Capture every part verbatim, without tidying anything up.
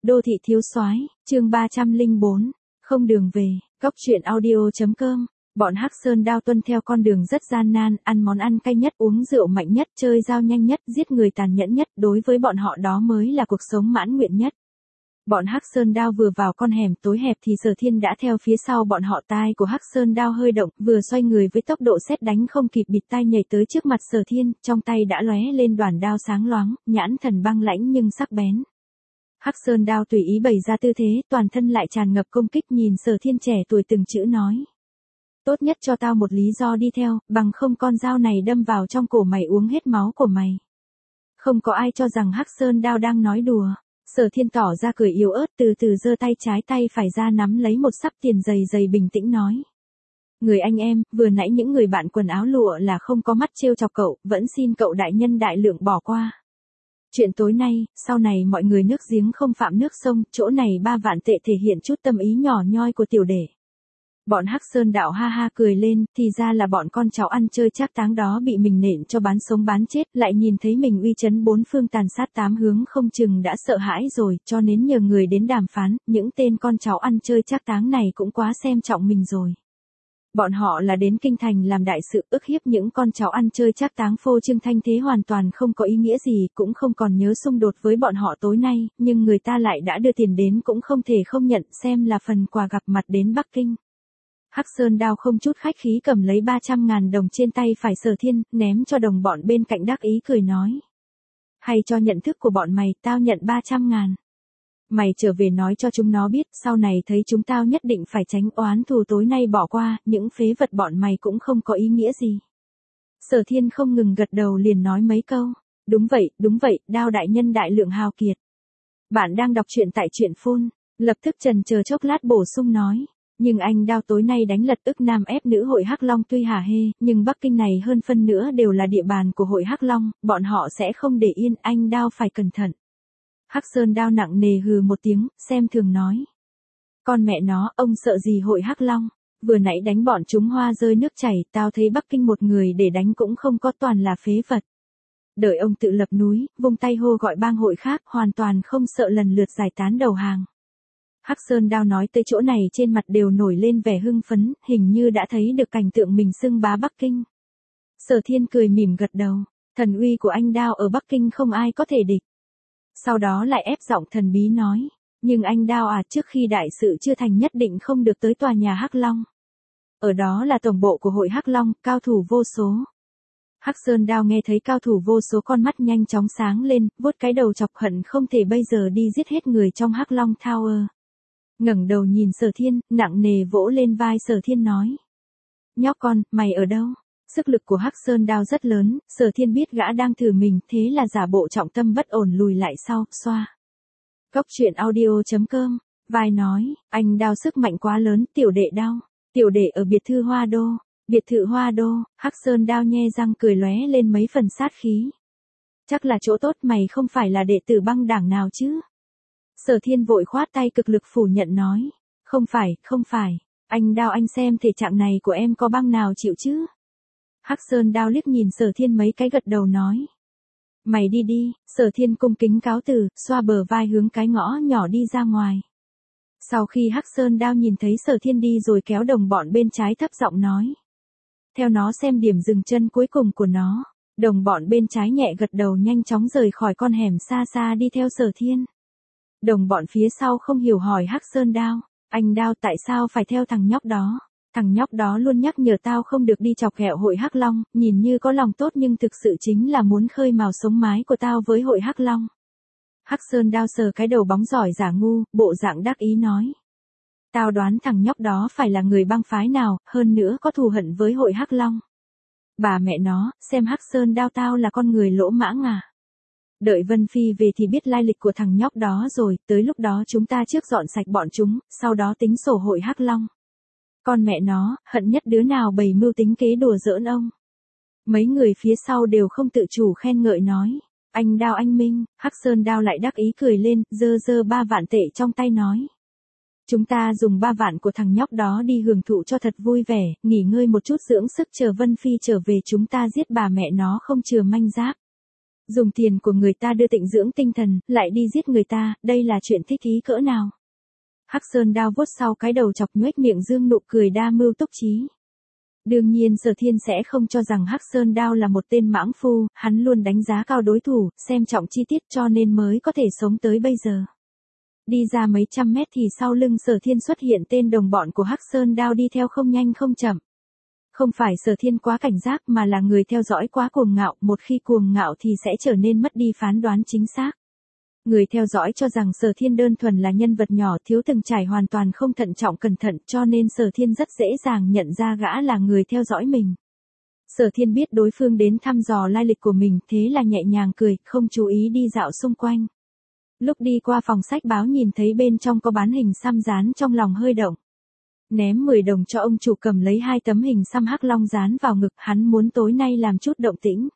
Đô thị thiếu soái, chương ba trăm lẻ bốn, không đường về, cóc truyện audio.com. Bọn Hắc Sơn Đao tuân theo con đường rất gian nan, ăn món ăn cay nhất, uống rượu mạnh nhất, chơi dao nhanh nhất, giết người tàn nhẫn nhất, đối với bọn họ đó mới là cuộc sống mãn nguyện nhất. Bọn Hắc Sơn Đao vừa vào con hẻm tối hẹp thì Sở Thiên đã theo phía sau bọn họ, tai của Hắc Sơn Đao hơi động, vừa xoay người với tốc độ sét đánh không kịp bịt tai nhảy tới trước mặt Sở Thiên, trong tay đã lóe lên đoàn đao sáng loáng, nhãn thần băng lãnh nhưng sắc bén. Hắc Sơn Đao tùy ý bày ra tư thế, toàn thân lại tràn ngập công kích, nhìn Sở Thiên trẻ tuổi từng chữ nói: tốt nhất cho tao một lý do đi theo, bằng không con dao này đâm vào trong cổ mày uống hết máu của mày. Không có ai cho rằng Hắc Sơn Đao đang nói đùa. Sở Thiên tỏ ra cười yếu ớt, từ từ giơ tay trái tay phải ra nắm lấy một sắp tiền dày dày, bình tĩnh nói: người anh em, vừa nãy những người bạn quần áo lụa là không có mắt trêu chọc cậu, vẫn xin cậu đại nhân đại lượng bỏ qua. Chuyện tối nay, sau này mọi người nước giếng không phạm nước sông, chỗ này ba vạn tệ thể hiện chút tâm ý nhỏ nhoi của tiểu đệ. Bọn Hắc Sơn Đạo ha ha cười lên, thì ra là bọn con cháu ăn chơi trác táng đó bị mình nện cho bán sống bán chết, lại nhìn thấy mình uy chấn bốn phương tàn sát tám hướng, không chừng đã sợ hãi rồi, cho nên nhờ người đến đàm phán, những tên con cháu ăn chơi trác táng này cũng quá xem trọng mình rồi. Bọn họ là đến kinh thành làm đại sự, ức hiếp những con cháu ăn chơi trác táng phô trương thanh thế hoàn toàn không có ý nghĩa gì, cũng không còn nhớ xung đột với bọn họ tối nay, nhưng người ta lại đã đưa tiền đến, cũng không thể không nhận, xem là phần quà gặp mặt đến Bắc Kinh. Hắc Sơn Đao không chút khách khí cầm lấy ba trăm ngàn đồng trên tay phải Sở Thiên, ném cho đồng bọn bên cạnh, đắc ý cười nói: hay cho nhận thức của bọn mày, tao nhận ba trăm ngàn. Mày trở về nói cho chúng nó biết, sau này thấy chúng tao nhất định phải tránh oán thù, tối nay bỏ qua, những phế vật bọn mày cũng không có ý nghĩa gì. Sở Thiên không ngừng gật đầu, liền nói mấy câu: đúng vậy, đúng vậy, Đao đại nhân đại lượng hào kiệt. Bạn đang đọc truyện tại truyện phun, lập tức chần chờ chốc lát bổ sung nói: nhưng anh Đao tối nay đánh lật ức nam ép nữ hội Hắc Long tuy hả hê, nhưng Bắc Kinh này hơn phân nữa đều là địa bàn của hội Hắc Long, bọn họ sẽ không để yên, anh Đao phải cẩn thận. Hắc Sơn Đao nặng nề hừ một tiếng, xem thường nói: con mẹ nó, ông sợ gì hội Hắc Long, vừa nãy đánh bọn chúng hoa rơi nước chảy, tao thấy Bắc Kinh một người để đánh cũng không có, toàn là phế vật. Đợi ông tự lập núi, vung tay hô gọi bang hội khác, hoàn toàn không sợ lần lượt giải tán đầu hàng. Hắc Sơn Đao nói tới chỗ này trên mặt đều nổi lên vẻ hưng phấn, hình như đã thấy được cảnh tượng mình xưng bá Bắc Kinh. Sở Thiên cười mỉm gật đầu: thần uy của anh Đao ở Bắc Kinh không ai có thể địch. Sau đó lại ép giọng thần bí nói: nhưng anh Đao à, trước khi đại sự chưa thành nhất định không được tới tòa nhà Hắc Long. Ở đó là tổng bộ của hội Hắc Long, cao thủ vô số. Hắc Sơn Đao nghe thấy cao thủ vô số, con mắt nhanh chóng sáng lên, vuốt cái đầu chọc hận không thể bây giờ đi giết hết người trong Hắc Long Tower. Ngẩng đầu nhìn Sở Thiên, nặng nề vỗ lên vai Sở Thiên nói: nhóc con, mày ở đâu? Sức lực của Hắc Sơn Đao rất lớn, Sở Thiên biết gã đang thử mình, thế là giả bộ trọng tâm bất ổn lùi lại sau, xoa. Cóc truyện audio.com, vai nói: anh Đao sức mạnh quá lớn, tiểu đệ Đao, tiểu đệ ở biệt thự Hoa Đô, biệt thự Hoa Đô. Hắc Sơn Đao nhe răng cười lóe lên mấy phần sát khí: chắc là chỗ tốt, mày không phải là đệ tử băng đảng nào chứ? Sở Thiên vội khoát tay cực lực phủ nhận nói: không phải, không phải, anh Đao anh xem thể trạng này của em có băng nào chịu chứ? Hắc Sơn Đao liếc nhìn Sở Thiên mấy cái, gật đầu nói: mày đi đi. Sở Thiên cung kính cáo từ, xoa bờ vai hướng cái ngõ nhỏ đi ra ngoài. Sau khi Hắc Sơn Đao nhìn thấy Sở Thiên đi rồi, kéo đồng bọn bên trái thấp giọng nói: theo nó xem điểm dừng chân cuối cùng của nó. Đồng bọn bên trái nhẹ gật đầu, nhanh chóng rời khỏi con hẻm xa xa đi theo Sở Thiên. Đồng bọn phía sau không hiểu hỏi Hắc Sơn Đao: anh Đao tại sao phải theo thằng nhóc đó? Thằng nhóc đó luôn nhắc nhở tao không được đi chọc ghẹo hội Hắc Long, nhìn như có lòng tốt nhưng thực sự chính là muốn khơi mào sống mái của tao với hội Hắc Long. Hắc Sơn Đao sờ cái đầu bóng giỏi giả ngu, bộ dạng đắc ý nói: tao đoán thằng nhóc đó phải là người băng phái nào, hơn nữa có thù hận với hội Hắc Long. Bà mẹ nó, xem Hắc Sơn Đao tao là con người lỗ mãng à? Đợi Vân Phi về thì biết lai lịch của thằng nhóc đó rồi, tới lúc đó chúng ta trước dọn sạch bọn chúng, sau đó tính sổ hội Hắc Long. Con mẹ nó, hận nhất đứa nào bày mưu tính kế đùa giỡn ông. Mấy người phía sau đều không tự chủ khen ngợi nói: anh Đao anh minh. Hắc Sơn Đao lại đắc ý cười lên, giơ giơ ba vạn tệ trong tay nói: chúng ta dùng ba vạn của thằng nhóc đó đi hưởng thụ cho thật vui vẻ, nghỉ ngơi một chút dưỡng sức, chờ Vân Phi trở về chúng ta giết bà mẹ nó không chừa manh giáp. Dùng tiền của người ta đưa tịnh dưỡng tinh thần, lại đi giết người ta, đây là chuyện thích ý cỡ nào? Hắc Sơn Đao vuốt sau cái đầu chọc nhoếch miệng dương nụ cười đa mưu túc trí. Đương nhiên Sở Thiên sẽ không cho rằng Hắc Sơn Đao là một tên mãng phu, hắn luôn đánh giá cao đối thủ, xem trọng chi tiết cho nên mới có thể sống tới bây giờ. Đi ra mấy trăm mét thì sau lưng Sở Thiên xuất hiện tên đồng bọn của Hắc Sơn Đao đi theo không nhanh không chậm. Không phải Sở Thiên quá cảnh giác mà là người theo dõi quá cuồng ngạo, một khi cuồng ngạo thì sẽ trở nên mất đi phán đoán chính xác. Người theo dõi cho rằng Sở Thiên đơn thuần là nhân vật nhỏ thiếu từng trải hoàn toàn không thận trọng cẩn thận cho nên Sở Thiên rất dễ dàng nhận ra gã là người theo dõi mình. Sở Thiên biết đối phương đến thăm dò lai lịch của mình thế là nhẹ nhàng cười, không chú ý đi dạo xung quanh. Lúc đi qua phòng sách báo nhìn thấy bên trong có bán hình xăm dán trong lòng hơi động. Ném mười đồng cho ông chủ cầm lấy hai tấm hình xăm hắc long dán vào ngực, hắn muốn tối nay làm chút động tĩnh.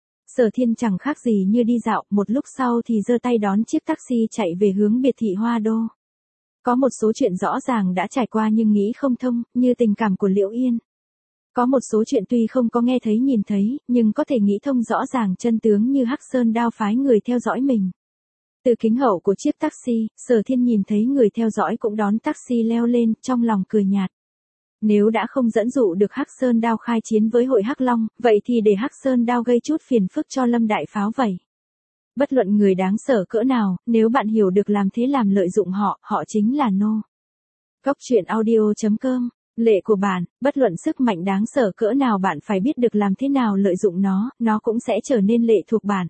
Sở Thiên chẳng khác gì như đi dạo, một lúc sau thì giơ tay đón chiếc taxi chạy về hướng biệt thị Hoa Đô. Có một số chuyện rõ ràng đã trải qua nhưng nghĩ không thông, như tình cảm của Liễu Yên. Có một số chuyện tuy không có nghe thấy nhìn thấy, nhưng có thể nghĩ thông rõ ràng chân tướng như Hắc Sơn Đao phái người theo dõi mình. Từ kính hậu của chiếc taxi, Sở Thiên nhìn thấy người theo dõi cũng đón taxi leo lên, trong lòng cười nhạt. Nếu đã không dẫn dụ được Hắc Sơn Đao khai chiến với hội Hắc Long, vậy thì để Hắc Sơn Đao gây chút phiền phức cho Lâm Đại Pháo vậy. Bất luận người đáng sợ cỡ nào, nếu bạn hiểu được làm thế làm lợi dụng họ, họ chính là nô. Góc truyện audio chấm com, lệ của bạn, bất luận sức mạnh đáng sợ cỡ nào bạn phải biết được làm thế nào lợi dụng nó, nó cũng sẽ trở nên lệ thuộc bạn.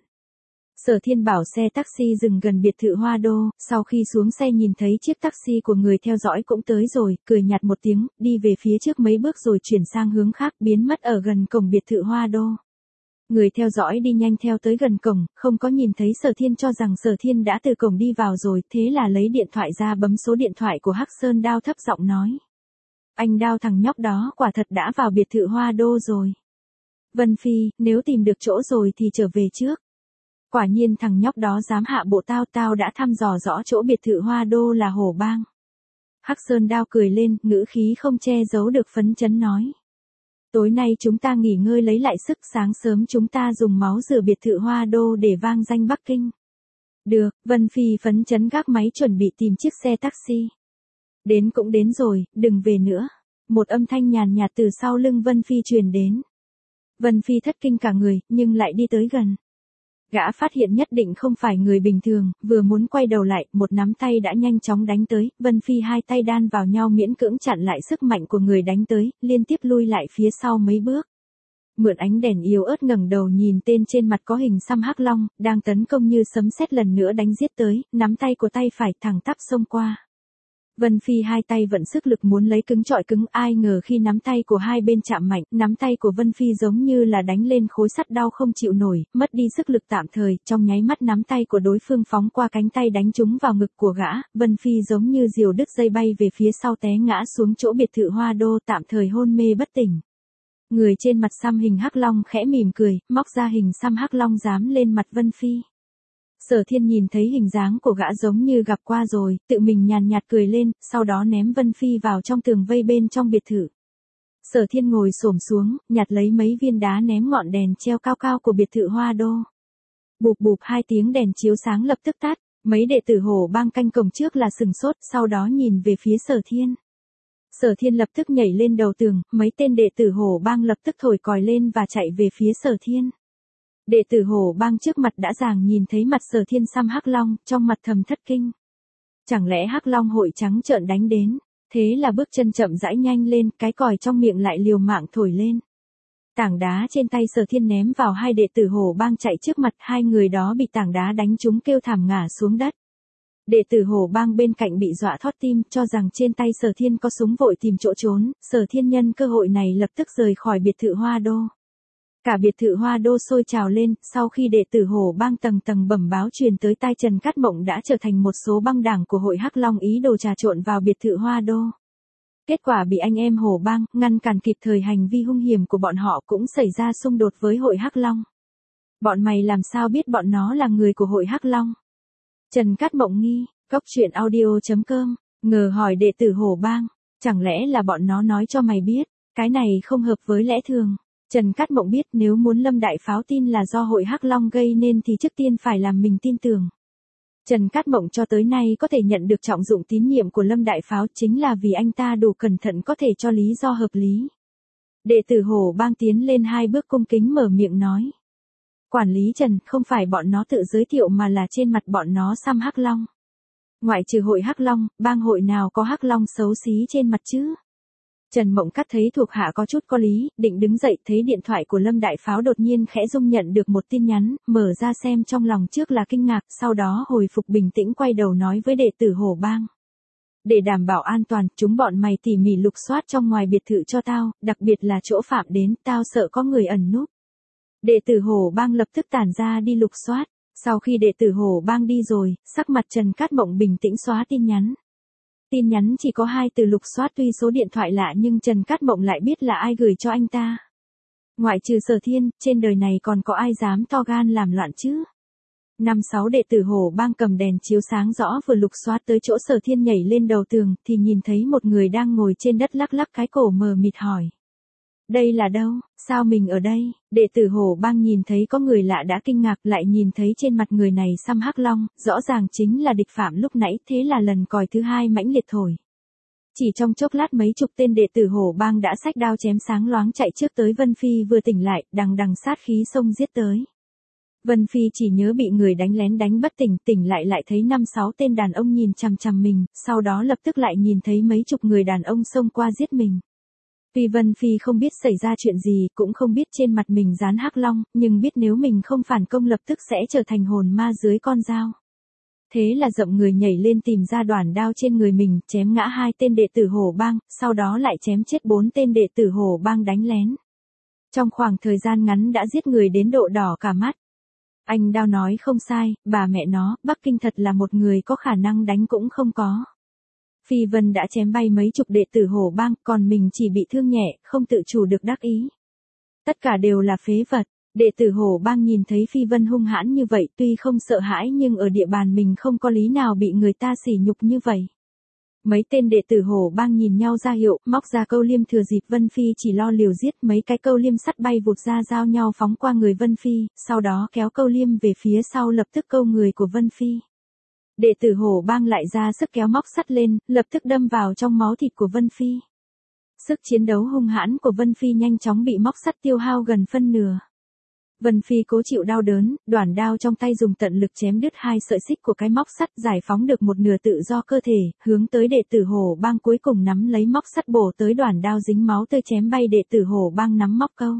Sở Thiên bảo xe taxi dừng gần biệt thự Hoa Đô, sau khi xuống xe nhìn thấy chiếc taxi của người theo dõi cũng tới rồi, cười nhạt một tiếng, đi về phía trước mấy bước rồi chuyển sang hướng khác biến mất ở gần cổng biệt thự Hoa Đô. Người theo dõi đi nhanh theo tới gần cổng, không có nhìn thấy Sở Thiên cho rằng Sở Thiên đã từ cổng đi vào rồi, thế là lấy điện thoại ra bấm số điện thoại của Hắc Sơn Đao thấp giọng nói. Anh Đao thằng nhóc đó quả thật đã vào biệt thự Hoa Đô rồi. Vân Phi, nếu tìm được chỗ rồi thì trở về trước. Quả nhiên thằng nhóc đó dám hạ bộ tao, tao đã thăm dò rõ chỗ biệt thự Hoa Đô là Hổ Bang. Hắc Sơn Đao cười lên, ngữ khí không che giấu được phấn chấn nói. Tối nay chúng ta nghỉ ngơi lấy lại sức, sáng sớm chúng ta dùng máu rửa biệt thự Hoa Đô để vang danh Bắc Kinh. Được, Vân Phi phấn chấn gác máy chuẩn bị tìm chiếc xe taxi. Đến cũng đến rồi, đừng về nữa. Một âm thanh nhàn nhạt từ sau lưng Vân Phi truyền đến. Vân Phi thất kinh cả người, nhưng lại đi tới gần. Gã phát hiện nhất định không phải người bình thường, vừa muốn quay đầu lại, một nắm tay đã nhanh chóng đánh tới, Vân Phi hai tay đan vào nhau miễn cưỡng chặn lại sức mạnh của người đánh tới, liên tiếp lui lại phía sau mấy bước. Mượn ánh đèn yếu ớt ngẩng đầu nhìn tên trên mặt có hình xăm hắc long, đang tấn công như sấm sét lần nữa đánh giết tới, nắm tay của tay phải thẳng tắp xông qua. Vân Phi hai tay vận sức lực muốn lấy cứng chọi cứng, ai ngờ khi nắm tay của hai bên chạm mạnh, nắm tay của Vân Phi giống như là đánh lên khối sắt đau không chịu nổi, mất đi sức lực tạm thời, trong nháy mắt nắm tay của đối phương phóng qua cánh tay đánh trúng vào ngực của gã, Vân Phi giống như diều đứt dây bay về phía sau té ngã xuống chỗ biệt thự Hoa Đô tạm thời hôn mê bất tỉnh. Người trên mặt xăm hình hắc long khẽ mỉm cười, móc ra hình xăm hắc long dám lên mặt Vân Phi. Sở Thiên nhìn thấy hình dáng của gã giống như gặp qua rồi, tự mình nhàn nhạt cười lên, sau đó ném Vân Phi vào trong tường vây bên trong biệt thự. Sở Thiên ngồi xổm xuống, nhặt lấy mấy viên đá ném ngọn đèn treo cao cao của biệt thự Hoa Đô. Bụp bụp hai tiếng đèn chiếu sáng lập tức tắt, mấy đệ tử Hổ Bang canh cổng trước là sừng sốt, sau đó nhìn về phía Sở Thiên. Sở Thiên lập tức nhảy lên đầu tường, mấy tên đệ tử Hổ Bang lập tức thổi còi lên và chạy về phía Sở Thiên. Đệ tử Hổ Bang trước mặt đã ràng nhìn thấy mặt Sở Thiên xăm hắc long, trong mặt thầm thất kinh. Chẳng lẽ hắc long hội trắng trợn đánh đến, thế là bước chân chậm rãi nhanh lên, cái còi trong miệng lại liều mạng thổi lên. Tảng đá trên tay Sở Thiên ném vào hai đệ tử Hổ Bang chạy trước mặt, hai người đó bị tảng đá đánh trúng kêu thảm ngã xuống đất. Đệ tử Hổ Bang bên cạnh bị dọa thót tim, cho rằng trên tay Sở Thiên có súng vội tìm chỗ trốn, Sở Thiên nhân cơ hội này lập tức rời khỏi biệt thự Hoa Đô. Cả biệt thự Hoa Đô sôi trào lên, sau khi đệ tử Hổ Bang tầng tầng bẩm báo truyền tới tai Trần Cát Mộng đã trở thành một số băng đảng của hội Hắc Long ý đồ trà trộn vào biệt thự Hoa Đô. Kết quả bị anh em Hổ Bang ngăn cản kịp thời, hành vi hung hiểm của bọn họ cũng xảy ra xung đột với hội Hắc Long. Bọn mày làm sao biết bọn nó là người của hội Hắc Long? Trần Cát Mộng nghi, góc truyện audio chấm com, ngờ hỏi đệ tử Hổ Bang, chẳng lẽ là bọn nó nói cho mày biết, cái này không hợp với lẽ thường. Trần Cát Mộng biết nếu muốn Lâm Đại Pháo tin là do hội Hắc Long gây nên thì trước tiên phải làm mình tin tưởng. Trần Cát Mộng cho tới nay có thể nhận được trọng dụng tín nhiệm của Lâm Đại Pháo chính là vì anh ta đủ cẩn thận có thể cho lý do hợp lý. Đệ tử Hổ Bang tiến lên hai bước cung kính mở miệng nói. Quản lý Trần, không phải bọn nó tự giới thiệu mà là trên mặt bọn nó xăm Hắc Long. Ngoại trừ hội Hắc Long, bang hội nào có Hắc Long xấu xí trên mặt chứ? Trần Mộng Cát thấy thuộc hạ có chút có lý, định đứng dậy thấy điện thoại của Lâm Đại Pháo đột nhiên khẽ rung nhận được một tin nhắn, mở ra xem trong lòng trước là kinh ngạc, sau đó hồi phục bình tĩnh quay đầu nói với đệ tử Hổ Bang. Để đảm bảo an toàn, chúng bọn mày tỉ mỉ lục soát trong ngoài biệt thự cho tao, đặc biệt là chỗ Phạm đến, tao sợ có người ẩn núp. Đệ tử Hổ Bang lập tức tản ra đi lục soát, sau khi đệ tử Hổ Bang đi rồi, sắc mặt Trần Cát Mộng bình tĩnh xóa tin nhắn. Tin nhắn chỉ có hai từ lục soát tuy số điện thoại lạ nhưng Trần Cát Mộng lại biết là ai gửi cho anh ta. Ngoại trừ Sở Thiên, trên đời này còn có ai dám to gan làm loạn chứ? Năm sáu đệ tử Hổ Bang cầm đèn chiếu sáng rõ vừa lục soát tới chỗ Sở Thiên nhảy lên đầu tường thì nhìn thấy một người đang ngồi trên đất lắc lắc cái cổ mờ mịt hỏi. Đây là đâu, sao mình ở đây? Đệ tử Hổ Bang nhìn thấy có người lạ đã kinh ngạc lại nhìn thấy trên mặt người này xăm Hắc Long, rõ ràng chính là địch phạm lúc nãy thế là lần còi thứ hai mãnh liệt thổi. Chỉ trong chốc lát mấy chục tên đệ tử Hổ Bang đã xách đao chém sáng loáng chạy trước tới Vân Phi vừa tỉnh lại, đằng đằng sát khí xông giết tới. Vân Phi chỉ nhớ bị người đánh lén đánh bất tỉnh, tỉnh lại lại thấy năm sáu tên đàn ông nhìn chằm chằm mình, sau đó lập tức lại nhìn thấy mấy chục người đàn ông xông qua giết mình. Tuy Vân Phi không biết xảy ra chuyện gì, cũng không biết trên mặt mình dán Hắc Long, nhưng biết nếu mình không phản công lập tức sẽ trở thành hồn ma dưới con dao. Thế là dậm người nhảy lên tìm ra đoản đao trên người mình, chém ngã hai tên đệ tử Hổ Bang, sau đó lại chém chết bốn tên đệ tử Hổ Bang đánh lén. Trong khoảng thời gian ngắn đã giết người đến độ đỏ cả mắt. Anh Đao nói không sai, bà mẹ nó, Bắc Kinh thật là một người có khả năng đánh cũng không có. Phi Vân đã chém bay mấy chục đệ tử Hổ Bang, còn mình chỉ bị thương nhẹ, không tự chủ được đắc ý. Tất cả đều là phế vật. Đệ tử Hổ Bang nhìn thấy Phi Vân hung hãn như vậy tuy không sợ hãi nhưng ở địa bàn mình không có lý nào bị người ta sỉ nhục như vậy. Mấy tên đệ tử Hổ Bang nhìn nhau ra hiệu, móc ra câu liêm thừa dịp Vân Phi chỉ lo liều giết, mấy cái câu liêm sắt bay vụt ra giao nhau phóng qua người Vân Phi, sau đó kéo câu liêm về phía sau lập tức câu người của Vân Phi. Đệ tử Hổ Bang lại ra sức kéo móc sắt lên, lập tức đâm vào trong máu thịt của Vân Phi. Sức chiến đấu hung hãn của Vân Phi nhanh chóng bị móc sắt tiêu hao gần phân nửa. Vân Phi cố chịu đau đớn, đoản đao trong tay dùng tận lực chém đứt hai sợi xích của cái móc sắt, giải phóng được một nửa tự do cơ thể, hướng tới đệ tử Hổ Bang cuối cùng nắm lấy móc sắt bổ tới đoản đao dính máu tươi chém bay đệ tử Hổ Bang nắm móc câu.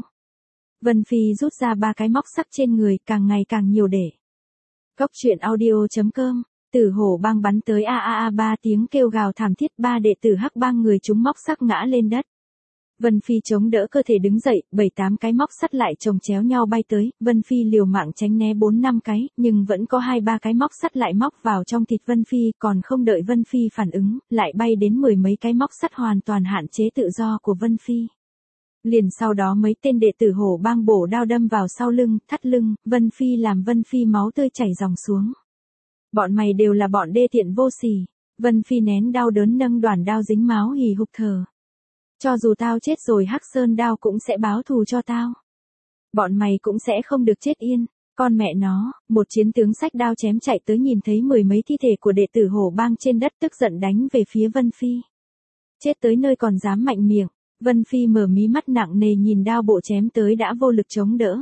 Vân Phi rút ra ba cái móc sắt trên người, càng ngày càng nhiều để. Cốc truyện audio chấm com. Tử Hổ Bang bắn tới a a a ba tiếng kêu gào thảm thiết, ba đệ tử Hắc Bang người chúng móc sắt ngã lên đất. Vân Phi chống đỡ cơ thể đứng dậy, bảy tám cái móc sắt lại chồng chéo nhau bay tới, Vân Phi liều mạng tránh né bốn năm cái, nhưng vẫn có hai ba cái móc sắt lại móc vào trong thịt Vân Phi, còn không đợi Vân Phi phản ứng, lại bay đến mười mấy cái móc sắt hoàn toàn hạn chế tự do của Vân Phi. Liền sau đó mấy tên đệ tử Hổ Bang bổ đao đâm vào sau lưng, thắt lưng, Vân Phi làm Vân Phi máu tươi chảy ròng xuống. Bọn mày đều là bọn đê tiện vô sỉ. Vân Phi nén đau đớn nâng đoản đao dính máu hì hục thở. Cho dù tao chết rồi Hắc Sơn Đao cũng sẽ báo thù cho tao. Bọn mày cũng sẽ không được chết yên. Con mẹ nó, một chiến tướng xách đao chém chạy tới nhìn thấy mười mấy thi thể của đệ tử Hổ Bang trên đất tức giận đánh về phía Vân Phi. Chết tới nơi còn dám mạnh miệng. Vân Phi mở mí mắt nặng nề nhìn đao bộ chém tới đã vô lực chống đỡ.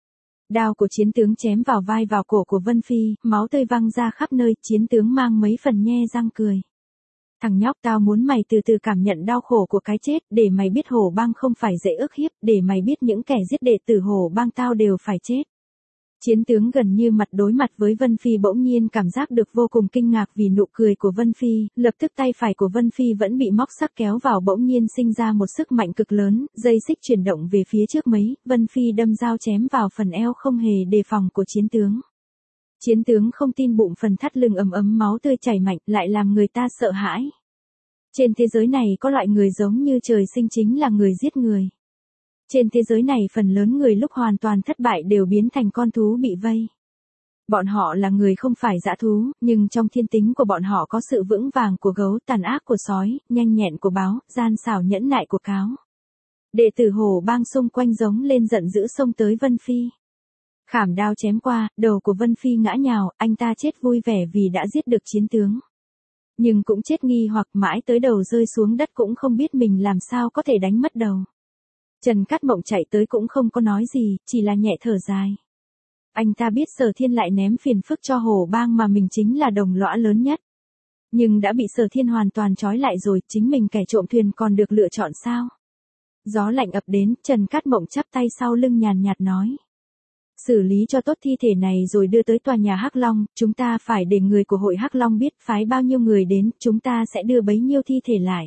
Đao của chiến tướng chém vào vai vào cổ của Vân Phi, máu tươi văng ra khắp nơi, chiến tướng mang mấy phần nhe răng cười. Thằng nhóc, tao muốn mày từ từ cảm nhận đau khổ của cái chết, để mày biết Hổ Bang không phải dễ ức hiếp, để mày biết những kẻ giết đệ tử Hổ Bang tao đều phải chết. Chiến tướng gần như mặt đối mặt với Vân Phi bỗng nhiên cảm giác được vô cùng kinh ngạc vì nụ cười của Vân Phi, lập tức tay phải của Vân Phi vẫn bị móc sắt kéo vào bỗng nhiên sinh ra một sức mạnh cực lớn, dây xích chuyển động về phía trước mấy, Vân Phi đâm dao chém vào phần eo không hề đề phòng của chiến tướng. Chiến tướng không tin bụng phần thắt lưng ấm ấm máu tươi chảy mạnh lại làm người ta sợ hãi. Trên thế giới này có loại người giống như trời sinh chính là người giết người. Trên thế giới này phần lớn người lúc hoàn toàn thất bại đều biến thành con thú bị vây. Bọn họ là người không phải dã thú, nhưng trong thiên tính của bọn họ có sự vững vàng của gấu, tàn ác của sói, nhanh nhẹn của báo, gian xảo nhẫn nại của cáo. Đệ tử Hồ Bang xung quanh giống lên giận dữ xông tới Vân Phi. Khảm đao chém qua, đầu của Vân Phi ngã nhào, anh ta chết vui vẻ vì đã giết được chiến tướng. Nhưng cũng chết nghi hoặc mãi tới đầu rơi xuống đất cũng không biết mình làm sao có thể đánh mất đầu. Trần Cát Mộng chạy tới cũng không có nói gì, chỉ là nhẹ thở dài. Anh ta biết Sở Thiên lại ném phiền phức cho Hồ Bang mà mình chính là đồng lõa lớn nhất. Nhưng đã bị Sở Thiên hoàn toàn trói lại rồi, chính mình kẻ trộm thuyền còn được lựa chọn sao? Gió lạnh ập đến, Trần Cát Mộng chắp tay sau lưng nhàn nhạt nói. Xử lý cho tốt thi thể này rồi đưa tới tòa nhà Hắc Long, chúng ta phải để người của hội Hắc Long biết phái bao nhiêu người đến, chúng ta sẽ đưa bấy nhiêu thi thể lại.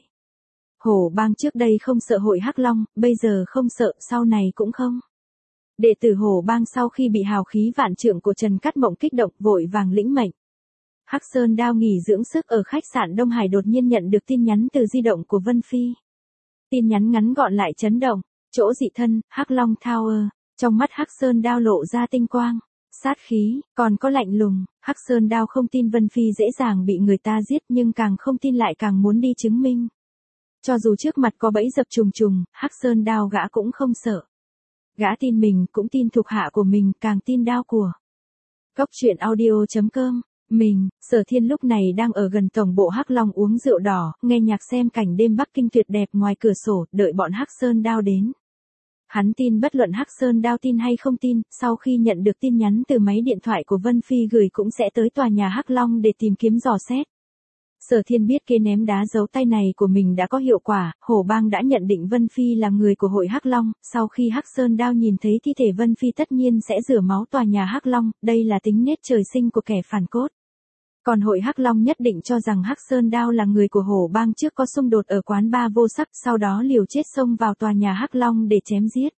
Hổ Bang trước đây không sợ hội Hắc Long, bây giờ không sợ, sau này cũng không. Đệ tử Hổ Bang sau khi bị hào khí vạn trượng của Trần Cát Mộng kích động vội vàng lĩnh mệnh. Hắc Sơn Đao nghỉ dưỡng sức ở khách sạn Đông Hải đột nhiên nhận được tin nhắn từ di động của Vân Phi. Tin nhắn ngắn gọn lại chấn động, chỗ dị thân, Hắc Long Tower, trong mắt Hắc Sơn Đao lộ ra tinh quang, sát khí, còn có lạnh lùng. Hắc Sơn Đao không tin Vân Phi dễ dàng bị người ta giết nhưng càng không tin lại càng muốn đi chứng minh. Cho dù trước mặt có bẫy dập trùng trùng, Hắc Sơn Đao gã cũng không sợ. Gã tin mình cũng tin thuộc hạ của mình, càng tin đao của. Góc truyện audio chấm com. Mình, Sở Thiên lúc này đang ở gần tổng bộ Hắc Long uống rượu đỏ, nghe nhạc xem cảnh đêm Bắc Kinh tuyệt đẹp ngoài cửa sổ, đợi bọn Hắc Sơn Đao đến. Hắn tin bất luận Hắc Sơn Đao tin hay không tin, sau khi nhận được tin nhắn từ máy điện thoại của Vân Phi gửi cũng sẽ tới tòa nhà Hắc Long để tìm kiếm dò xét. Sở Thiên biết kế ném đá giấu tay này của mình đã có hiệu quả, Hổ Bang đã nhận định Vân Phi là người của hội Hắc Long, sau khi Hắc Sơn Đao nhìn thấy thi thể Vân Phi tất nhiên sẽ rửa máu tòa nhà Hắc Long, đây là tính nết trời sinh của kẻ phản cốt. Còn hội Hắc Long nhất định cho rằng Hắc Sơn Đao là người của Hổ Bang trước có xung đột ở quán bar vô sắc, sau đó liều chết xông vào tòa nhà Hắc Long để chém giết.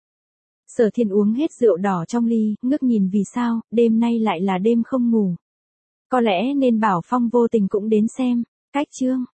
Sở Thiên uống hết rượu đỏ trong ly, ngước nhìn vì sao, đêm nay lại là đêm không ngủ. Có lẽ nên bảo Phong vô tình cũng đến xem. Cách chương